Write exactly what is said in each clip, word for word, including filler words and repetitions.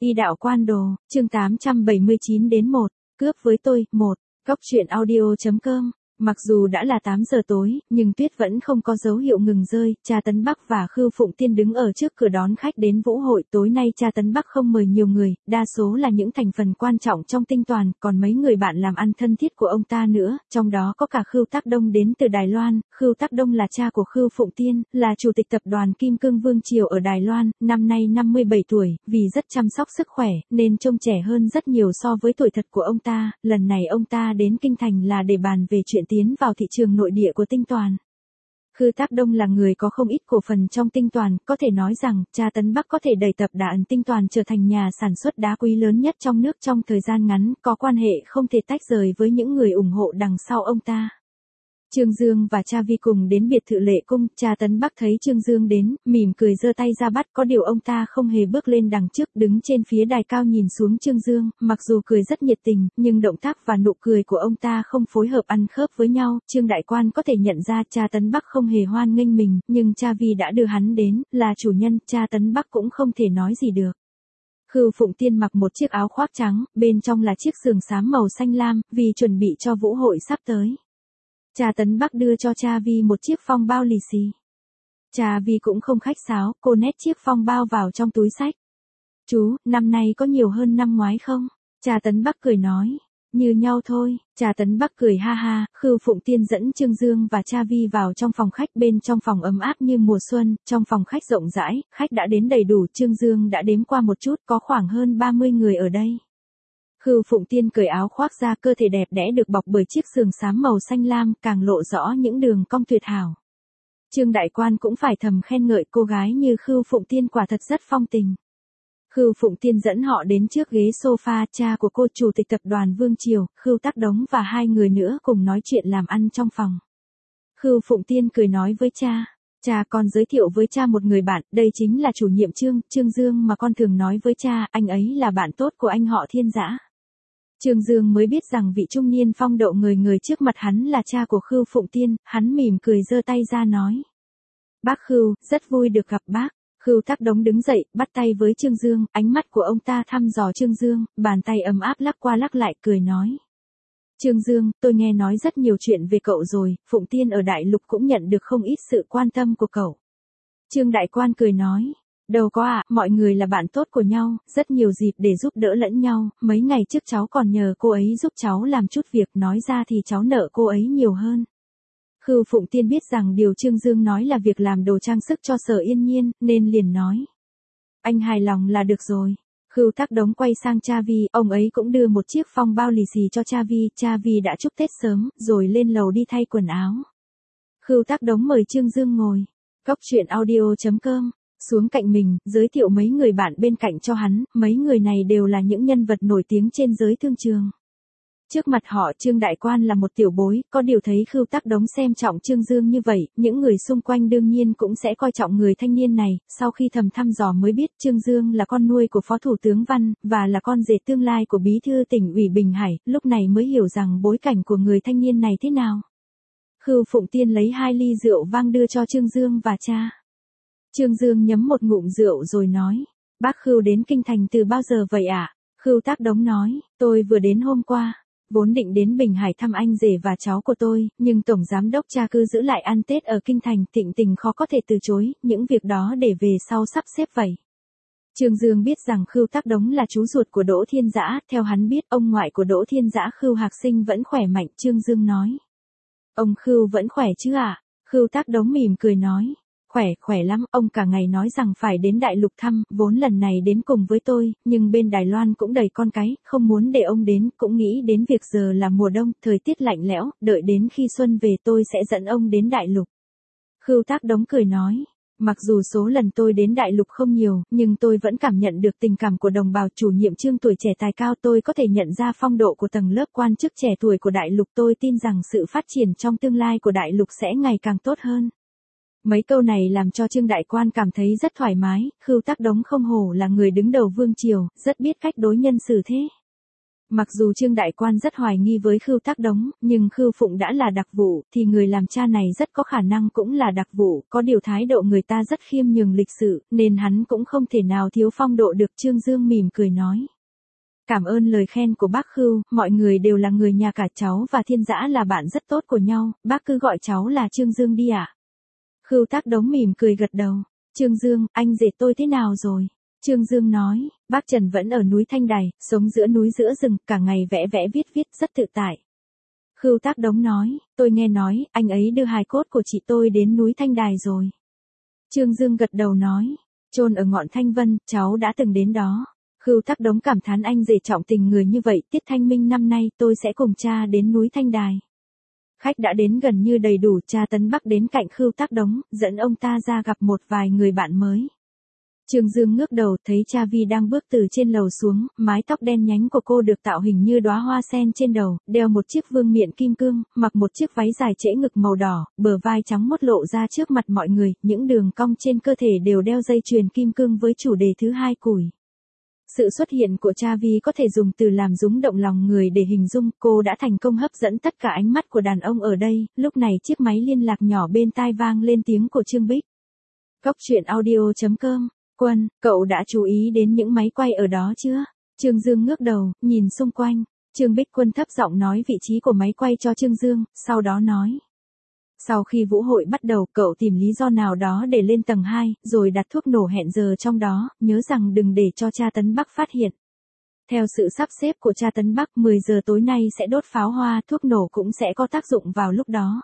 Y đạo quan đồ, chương tám trăm bảy mươi chín đến một, cướp với tôi, một, Cóc truyện audio.com. Mặc dù đã là tám giờ tối, nhưng tuyết vẫn không có dấu hiệu ngừng rơi, cha Tấn Bắc và Khưu Phụng Tiên đứng ở trước cửa đón khách đến vũ hội. Tối nay cha Tấn Bắc không mời nhiều người, đa số là những thành phần quan trọng trong tinh toàn, còn mấy người bạn làm ăn thân thiết của ông ta nữa, trong đó có cả Khưu Tác Đông đến từ Đài Loan. Khưu Tác Đông là cha của Khưu Phụng Tiên, là chủ tịch tập đoàn Kim Cương Vương Triều ở Đài Loan, năm nay năm mươi bảy tuổi, vì rất chăm sóc sức khỏe, nên trông trẻ hơn rất nhiều so với tuổi thật của ông ta. Lần này ông ta đến Kinh Thành là để bàn về chuyện tiến vào thị trường nội địa của tinh toàn. Khưu Tác Đông là người có không ít cổ phần trong tinh toàn, có thể nói rằng, cha Tấn Bắc có thể đẩy tập đoàn tinh toàn trở thành nhà sản xuất đá quý lớn nhất trong nước trong thời gian ngắn, có quan hệ không thể tách rời với những người ủng hộ đằng sau ông ta. Trương Dương và cha Vi cùng đến biệt thự Lệ Cung, cha Tấn Bắc thấy Trương Dương đến, mỉm cười giơ tay ra bắt, có điều ông ta không hề bước lên đằng trước, đứng trên phía đài cao nhìn xuống Trương Dương, mặc dù cười rất nhiệt tình, nhưng động tác và nụ cười của ông ta không phối hợp ăn khớp với nhau. Trương đại quan có thể nhận ra cha Tấn Bắc không hề hoan nghênh mình, nhưng cha Vi đã đưa hắn đến, là chủ nhân, cha Tấn Bắc cũng không thể nói gì được. Khưu Phụng Tiên mặc một chiếc áo khoác trắng, bên trong là chiếc sườn xám màu xanh lam, vì chuẩn bị cho vũ hội sắp tới. Cha Tấn Bắc đưa cho cha Vi một chiếc phong bao lì xì. Cha Vi cũng không khách sáo, cô nhét chiếc phong bao vào trong túi xách. Chú, năm nay có nhiều hơn năm ngoái không? Cha Tấn Bắc cười nói. Như nhau thôi. Cha Tấn Bắc cười ha ha. Khưu Phụng Tiên dẫn Trương Dương và cha Vi vào trong phòng khách. Bên trong phòng ấm áp như mùa xuân, trong phòng khách rộng rãi, khách đã đến đầy đủ. Trương Dương đã đếm qua một chút, có khoảng hơn ba mươi người ở đây. Khưu Phụng Tiên cởi áo khoác ra, cơ thể đẹp đẽ được bọc bởi chiếc sườn xám màu xanh lam, càng lộ rõ những đường cong tuyệt hảo. Trương đại quan cũng phải thầm khen ngợi cô gái như Khưu Phụng Tiên quả thật rất phong tình. Khưu Phụng Tiên dẫn họ đến trước ghế sofa, cha của cô chủ tịch tập đoàn Vương Triều, Khưu Tác Đống và hai người nữa cùng nói chuyện làm ăn trong phòng. Khưu Phụng Tiên cười nói với cha. Cha, con giới thiệu với cha một người bạn, đây chính là chủ nhiệm Trương, Trương Dương mà con thường nói với cha, anh ấy là bạn tốt của anh họ Thiên Dã. Trương Dương mới biết rằng vị trung niên phong độ người người trước mặt hắn là cha của Khưu Phụng Tiên, hắn mỉm cười giơ tay ra nói. Bác Khưu, rất vui được gặp bác. Khưu Tác Đống đứng dậy, bắt tay với Trương Dương, ánh mắt của ông ta thăm dò Trương Dương, bàn tay ấm áp lắc qua lắc lại, cười nói. Trương Dương, tôi nghe nói rất nhiều chuyện về cậu rồi, Phụng Tiên ở Đại Lục cũng nhận được không ít sự quan tâm của cậu. Trương đại quan cười nói. Đâu có ạ, à, mọi người là bạn tốt của nhau, rất nhiều dịp để giúp đỡ lẫn nhau, mấy ngày trước cháu còn nhờ cô ấy giúp cháu làm chút việc, nói ra thì cháu nợ cô ấy nhiều hơn. Khưu Phụng Tiên biết rằng điều Trương Dương nói là việc làm đồ trang sức cho Sở Yên Nhiên, nên liền nói. Anh hài lòng là được rồi. Khưu Tác Đống quay sang cha Vi, ông ấy cũng đưa một chiếc phong bao lì xì cho cha Vi, cha Vi đã chúc Tết sớm, rồi lên lầu đi thay quần áo. Khưu Tác Đống mời Trương Dương ngồi. Cóc truyện audio.com. Xuống cạnh mình, giới thiệu mấy người bạn bên cạnh cho hắn, mấy người này đều là những nhân vật nổi tiếng trên giới thương trường. Trước mặt họ Trương đại quan là một tiểu bối, có điều thấy Khưu Tác Đống xem trọng Trương Dương như vậy, những người xung quanh đương nhiên cũng sẽ coi trọng người thanh niên này. Sau khi thầm thăm dò mới biết Trương Dương là con nuôi của Phó Thủ tướng Văn, và là con rể tương lai của Bí thư tỉnh ủy Bình Hải, lúc này mới hiểu rằng bối cảnh của người thanh niên này thế nào. Khưu Phụng Tiên lấy hai ly rượu vang đưa cho Trương Dương và cha. Trương Dương nhấm một ngụm rượu rồi nói, bác Khưu đến Kinh Thành từ bao giờ vậy ạ? À? Khưu Tác Đống nói, tôi vừa đến hôm qua, vốn định đến Bình Hải thăm anh rể và cháu của tôi, nhưng Tổng Giám đốc cha cứ giữ lại ăn Tết ở Kinh Thành, Thịnh Tình khó có thể từ chối, những việc đó để về sau sắp xếp vậy. Trương Dương biết rằng Khưu Tác Đống là chú ruột của Đỗ Thiên Dã, theo hắn biết ông ngoại của Đỗ Thiên Dã Khưu Hạc Sinh vẫn khỏe mạnh, Trương Dương nói. Ông Khưu vẫn khỏe chứ ạ? À? Khưu Tác Đống mỉm cười nói. Khỏe, khỏe lắm, ông cả ngày nói rằng phải đến Đại Lục thăm, vốn lần này đến cùng với tôi, nhưng bên Đài Loan cũng đầy con cái, không muốn để ông đến, cũng nghĩ đến việc giờ là mùa đông, thời tiết lạnh lẽo, đợi đến khi xuân về tôi sẽ dẫn ông đến Đại Lục. Khưu Tác Đống cười nói, mặc dù số lần tôi đến Đại Lục không nhiều, nhưng tôi vẫn cảm nhận được tình cảm của đồng bào chủ nhiệm Trương tuổi trẻ tài cao, tôi có thể nhận ra phong độ của tầng lớp quan chức trẻ tuổi của Đại Lục, tôi tin rằng sự phát triển trong tương lai của Đại Lục sẽ ngày càng tốt hơn. Mấy câu này làm cho Trương đại quan cảm thấy rất thoải mái, Khưu Tác Đống không hổ là người đứng đầu Vương Triều, rất biết cách đối nhân xử thế. Mặc dù Trương Đại Quan rất hoài nghi với Khưu Tác Đống, nhưng Khưu Phụng đã là đặc vụ, thì người làm cha này rất có khả năng cũng là đặc vụ, có điều thái độ người ta rất khiêm nhường lịch sự, nên hắn cũng không thể nào thiếu phong độ được. Trương Dương mỉm cười nói. Cảm ơn lời khen của bác Khưu, mọi người đều là người nhà cả, cháu và Thiên Dã là bạn rất tốt của nhau, bác cứ gọi cháu là Trương Dương đi ạ. À? Khưu Tác Đống mỉm cười gật đầu. Trương Dương, anh rể tôi thế nào rồi? Trương Dương nói, bác Trần vẫn ở núi Thanh Đài, sống giữa núi giữa rừng, cả ngày vẽ vẽ viết viết rất tự tại. Khưu Tác Đống nói, tôi nghe nói, anh ấy đưa hài cốt của chị tôi đến núi Thanh Đài rồi. Trương Dương gật đầu nói, chôn ở ngọn Thanh Vân, cháu đã từng đến đó. Khưu Tác Đống cảm thán anh rể trọng tình người như vậy, tiết thanh minh năm nay tôi sẽ cùng cha đến núi Thanh Đài. Khách đã đến gần như đầy đủ, cha Tấn Bắc đến cạnh Khưu Tác Đống, dẫn ông ta ra gặp một vài người bạn mới. Trương Dương ngước đầu thấy cha Vi đang bước từ trên lầu xuống, mái tóc đen nhánh của cô được tạo hình như đóa hoa sen trên đầu, đeo một chiếc vương miện kim cương, mặc một chiếc váy dài trễ ngực màu đỏ, bờ vai trắng mốt lộ ra trước mặt mọi người, những đường cong trên cơ thể đều đeo dây chuyền kim cương với chủ đề thứ hai củi. Sự xuất hiện của cha Vi có thể dùng từ làm rúng động lòng người để hình dung, cô đã thành công hấp dẫn tất cả ánh mắt của đàn ông ở đây. Lúc này chiếc máy liên lạc nhỏ bên tai vang lên tiếng của Trương Bích. Góc truyện audio chấm com. Quân, cậu đã chú ý đến những máy quay ở đó chưa? Trương Dương ngước đầu, nhìn xung quanh. Trương Bích Quân thấp giọng nói vị trí của máy quay cho Trương Dương, sau đó nói. Sau khi vũ hội bắt đầu, cậu tìm lý do nào đó để lên tầng hai, rồi đặt thuốc nổ hẹn giờ trong đó, nhớ rằng đừng để cho cha Tấn Bắc phát hiện. Theo sự sắp xếp của cha Tấn Bắc, mười giờ tối nay sẽ đốt pháo hoa, thuốc nổ cũng sẽ có tác dụng vào lúc đó.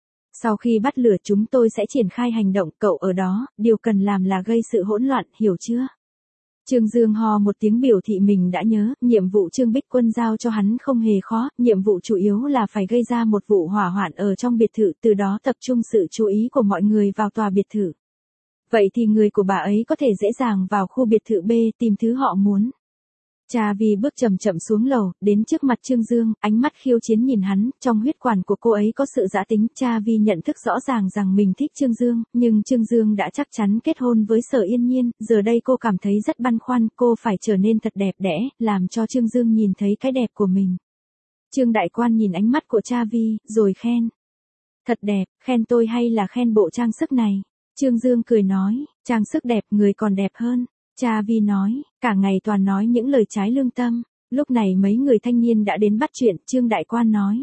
Sau khi bắt lửa chúng tôi sẽ triển khai hành động, cậu ở đó, điều cần làm là gây sự hỗn loạn, hiểu chưa? Trương Dương ho một tiếng biểu thị mình đã nhớ, nhiệm vụ Trương Bích Quân giao cho hắn không hề khó, nhiệm vụ chủ yếu là phải gây ra một vụ hỏa hoạn ở trong biệt thự, từ đó tập trung sự chú ý của mọi người vào tòa biệt thự. Vậy thì người của bà ấy có thể dễ dàng vào khu biệt thự B tìm thứ họ muốn. Cha Vi bước chậm chậm xuống lầu, đến trước mặt Trương Dương, ánh mắt khiêu chiến nhìn hắn, trong huyết quản của cô ấy có sự dã tính. Cha Vi nhận thức rõ ràng rằng mình thích Trương Dương, nhưng Trương Dương đã chắc chắn kết hôn với Sở Yên Nhiên, giờ đây cô cảm thấy rất băn khoăn, cô phải trở nên thật đẹp đẽ, làm cho Trương Dương nhìn thấy cái đẹp của mình. Trương Đại Quan nhìn ánh mắt của cha Vi, rồi khen. Thật đẹp, khen tôi hay là khen bộ trang sức này? Trương Dương cười nói, trang sức đẹp, người còn đẹp hơn. Cha Vi nói, cả ngày toàn nói những lời trái lương tâm. Lúc này mấy người thanh niên đã đến bắt chuyện, Trương Đại Quan nói.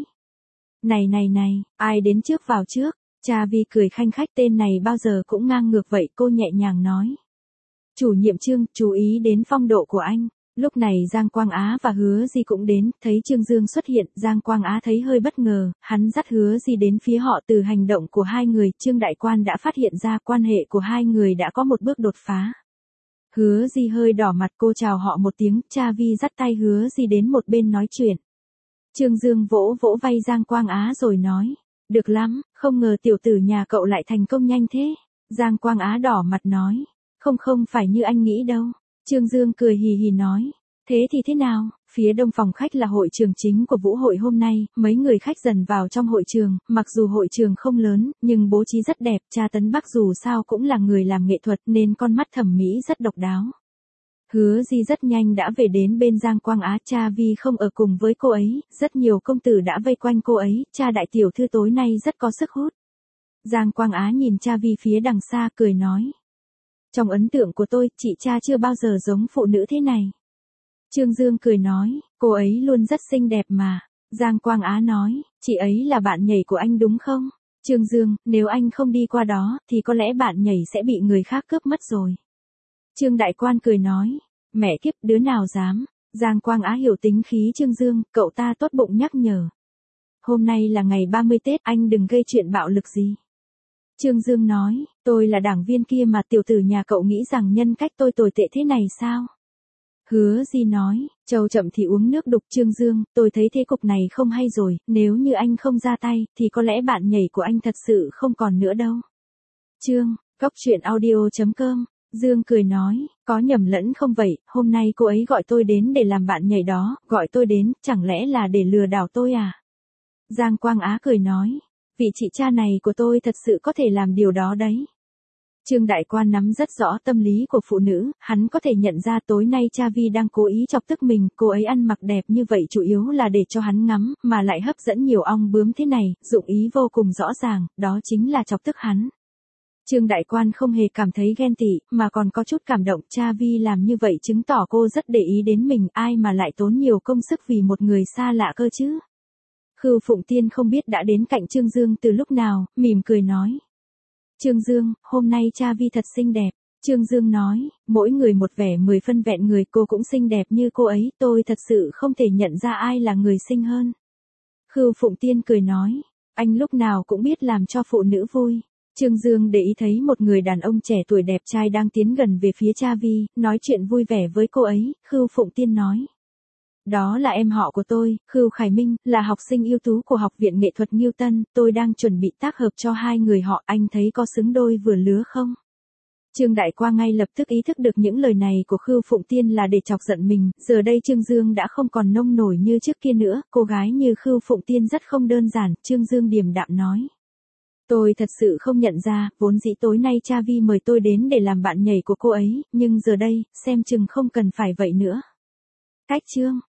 Này này này, ai đến trước vào trước? Cha Vi cười khanh khách, tên này bao giờ cũng ngang ngược vậy, cô nhẹ nhàng nói. Chủ nhiệm Trương, chú ý đến phong độ của anh. Lúc này Giang Quang Á và Hứa Di cũng đến, thấy Trương Dương xuất hiện, Giang Quang Á thấy hơi bất ngờ, hắn dắt Hứa Di đến phía họ. Từ hành động của hai người, Trương Đại Quan đã phát hiện ra quan hệ của hai người đã có một bước đột phá. Hứa Di hơi đỏ mặt, cô chào họ một tiếng, cha Vi dắt tay Hứa Di đến một bên nói chuyện. Trương Dương vỗ vỗ vai Giang Quang Á rồi nói, được lắm, không ngờ tiểu tử nhà cậu lại thành công nhanh thế. Giang Quang Á đỏ mặt nói, không không phải như anh nghĩ đâu. Trương Dương cười hì hì nói, thế thì thế nào? Phía đông phòng khách là hội trường chính của vũ hội hôm nay, mấy người khách dần vào trong hội trường, mặc dù hội trường không lớn, nhưng bố trí rất đẹp, cha Tấn Bắc dù sao cũng là người làm nghệ thuật nên con mắt thẩm mỹ rất độc đáo. Hứa Di rất nhanh đã về đến bên Giang Quang Á, cha Vi không ở cùng với cô ấy, rất nhiều công tử đã vây quanh cô ấy, cha đại tiểu thư tối nay rất có sức hút. Giang Quang Á nhìn cha Vi phía đằng xa cười nói. Trong ấn tượng của tôi, chị cha chưa bao giờ giống phụ nữ thế này. Trương Dương cười nói, cô ấy luôn rất xinh đẹp mà. Giang Quang Á nói, chị ấy là bạn nhảy của anh đúng không? Trương Dương, nếu anh không đi qua đó, thì có lẽ bạn nhảy sẽ bị người khác cướp mất rồi. Trương Đại Quan cười nói, mẹ kiếp, đứa nào dám. Giang Quang Á hiểu tính khí Trương Dương, cậu ta tốt bụng nhắc nhở. Hôm nay là ngày ba mươi Tết, anh đừng gây chuyện bạo lực gì. Trương Dương nói, tôi là đảng viên kia mà, tiểu tử nhà cậu nghĩ rằng nhân cách tôi tồi tệ thế này sao? Hứa Di nói, trâu chậm thì uống nước đục. Trương Dương, tôi thấy thế cục này không hay rồi, nếu như anh không ra tay, thì có lẽ bạn nhảy của anh thật sự không còn nữa đâu. Trương, góc truyện audio chấm com. Dương cười nói, có nhầm lẫn không vậy, hôm nay cô ấy gọi tôi đến để làm bạn nhảy đó, gọi tôi đến, chẳng lẽ là để lừa đảo tôi à? Giang Quang Á cười nói, vị chị cha này của tôi thật sự có thể làm điều đó đấy. Trương Đại Quan nắm rất rõ tâm lý của phụ nữ, hắn có thể nhận ra tối nay Cha Vi đang cố ý chọc tức mình, cô ấy ăn mặc đẹp như vậy chủ yếu là để cho hắn ngắm, mà lại hấp dẫn nhiều ong bướm thế này, dụng ý vô cùng rõ ràng, đó chính là chọc tức hắn. Trương Đại Quan không hề cảm thấy ghen tị, mà còn có chút cảm động, Cha Vi làm như vậy chứng tỏ cô rất để ý đến mình, ai mà lại tốn nhiều công sức vì một người xa lạ cơ chứ. Khưu Phụng Tiên không biết đã đến cạnh Trương Dương từ lúc nào, mỉm cười nói. Trương Dương, hôm nay Cha Vi thật xinh đẹp. Trương Dương nói, mỗi người một vẻ mười phân vẹn người, cô cũng xinh đẹp như cô ấy, tôi thật sự không thể nhận ra ai là người xinh hơn. Khưu Phụng Tiên cười nói, anh lúc nào cũng biết làm cho phụ nữ vui. Trương Dương để ý thấy một người đàn ông trẻ tuổi đẹp trai đang tiến gần về phía Cha Vi, nói chuyện vui vẻ với cô ấy, Khưu Phụng Tiên nói. Đó là em họ của tôi, Khưu Khải Minh, là học sinh ưu tú của Học viện Nghệ thuật Ngưu Tân, tôi đang chuẩn bị tác hợp cho hai người họ, anh thấy có xứng đôi vừa lứa không? Trương Đại Qua ngay lập tức ý thức được những lời này của Khưu Phụng Tiên là để chọc giận mình, giờ đây Trương Dương đã không còn nông nổi như trước kia nữa, cô gái như Khưu Phụng Tiên rất không đơn giản, Trương Dương điềm đạm nói. Tôi thật sự không nhận ra, vốn dĩ tối nay Cha Vi mời tôi đến để làm bạn nhảy của cô ấy, nhưng giờ đây, xem chừng không cần phải vậy nữa. Cách Trương